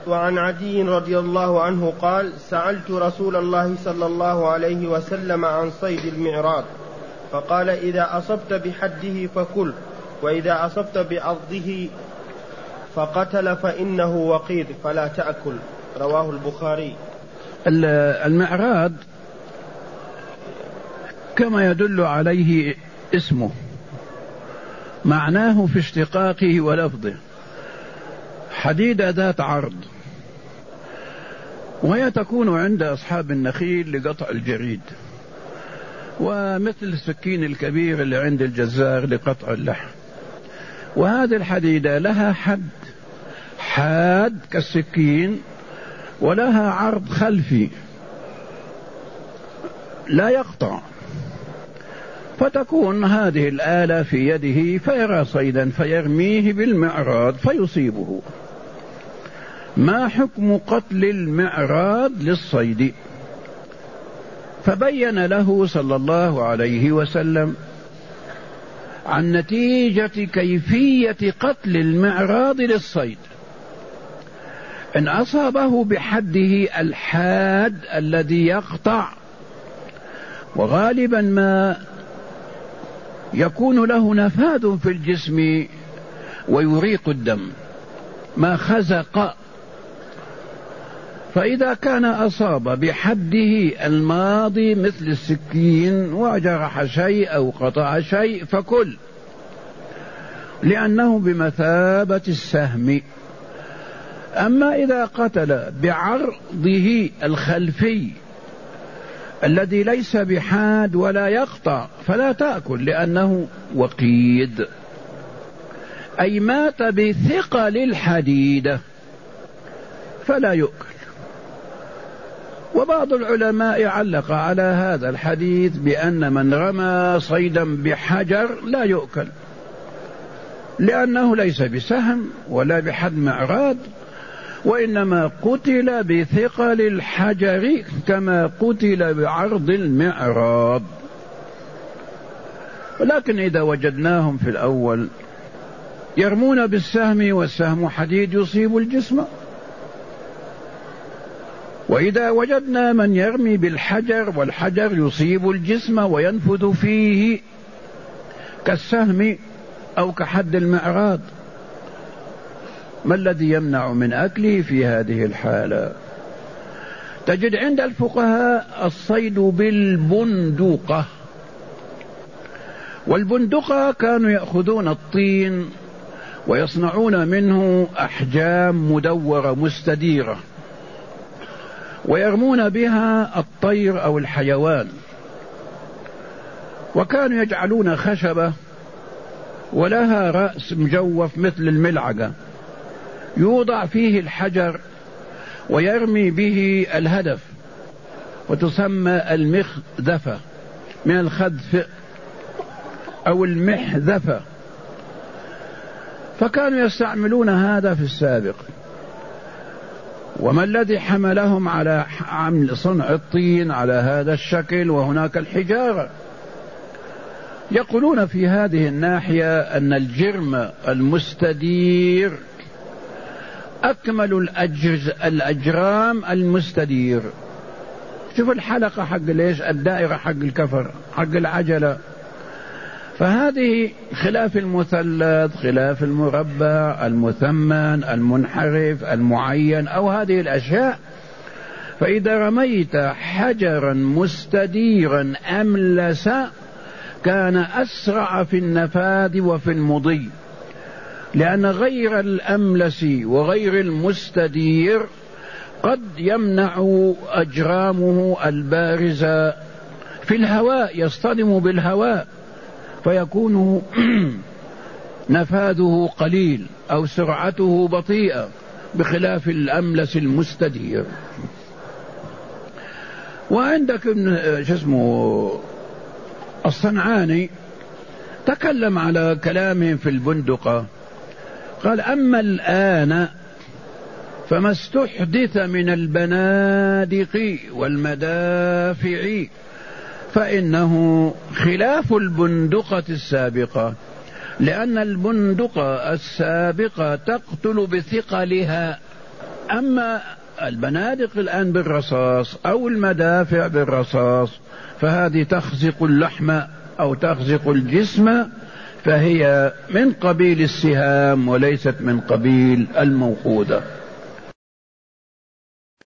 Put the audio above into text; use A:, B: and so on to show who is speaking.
A: وعن عدي رضي الله عنه قال: سألت رسول الله صلى الله عليه وسلم عن صيد المعراض فقال: إذا أصبت بحده فكل، وإذا أصبت بعضه فقتل فإنه وقيد فلا تأكل. رواه البخاري.
B: المعراض كما يدل عليه اسمه معناه في اشتقاقه ولفظه حديدة ذات عرض، وهي تكون عند أصحاب النخيل لقطع الجريد، ومثل السكين الكبير اللي عند الجزار لقطع اللحم. وهذه الحديدة لها حاد كالسكين، ولها عرض خلفي لا يقطع، فتكون هذه الآلة في يده فيرى صيدا فيرميه بالمعراض فيصيبه. ما حكم قتل المعراض للصيد؟ فبين له صلى الله عليه وسلم عن نتيجة كيفية قتل المعراض للصيد. إن أصابه بحده الحاد الذي يقطع، وغالبا ما يكون له نفاذ في الجسم ويريق الدم ما خزق، فإذا كان أصاب بحده الماضي مثل السكين وجرح شيء أو قطع شيء فكل، لأنه بمثابة السهم. أما إذا قتل بعرضه الخلفي الذي ليس بحاد ولا يقطع فلا تأكل، لأنه وقيد، أي مات بثقل الحديدة فلا يؤكل. وبعض العلماء علق على هذا الحديث بأن من رمى صيدا بحجر لا يؤكل، لأنه ليس بسهم ولا بحد معراض، وإنما قتل بثقل الحجر كما قتل بعرض المعراض. ولكن إذا وجدناهم في الأول يرمون بالسهم والسهم حديد يصيب الجسم، وإذا وجدنا من يرمي بالحجر والحجر يصيب الجسم وينفذ فيه كالسهم أو كحد المعراض، ما الذي يمنع من أكله في هذه الحالة؟ تجد عند الفقهاء الصيد بالبندقة، والبندقة كانوا يأخذون الطين ويصنعون منه أحجام مدورة مستديرة ويرمون بها الطير أو الحيوان، وكانوا يجعلون خشبة ولها رأس مجوف مثل الملعقة يوضع فيه الحجر ويرمي به الهدف، وتسمى المخذفة من الخذف أو المحذفة. فكانوا يستعملون هذا في السابق. وما الذي حملهم على عمل صنع الطين على هذا الشكل وهناك الحجارة؟ يقولون في هذه الناحية أن الجرم المستدير أكمل الأجرام المستدير. شوف الحلقة حق ليش الدائرة حق الكفر حق العجلة، فهذه خلاف المثلث خلاف المربع المثمن المنحرف المعين أو هذه الأشياء. فإذا رميت حجرا مستديرا أملس كان أسرع في النفاذ وفي المضي، لأن غير الأملس وغير المستدير قد يمنع أجرامه البارزة في الهواء، يصطدم بالهواء فيكون نفاذه قليل أو سرعته بطيئة، بخلاف الأملس المستدير. وعندك الصنعاني تكلم على كلامهم في البندقة، قال: أما الآن فما استحدث من البنادق والمدافع فإنه خلاف البندقة السابقة، لأن البندقة السابقة تقتل بثقلها أما البنادق الآن بالرصاص أو المدافع بالرصاص فهذه تخزق اللحم أو تخزق الجسم، فهي من قبيل السهام وليست من قبيل الموقودة.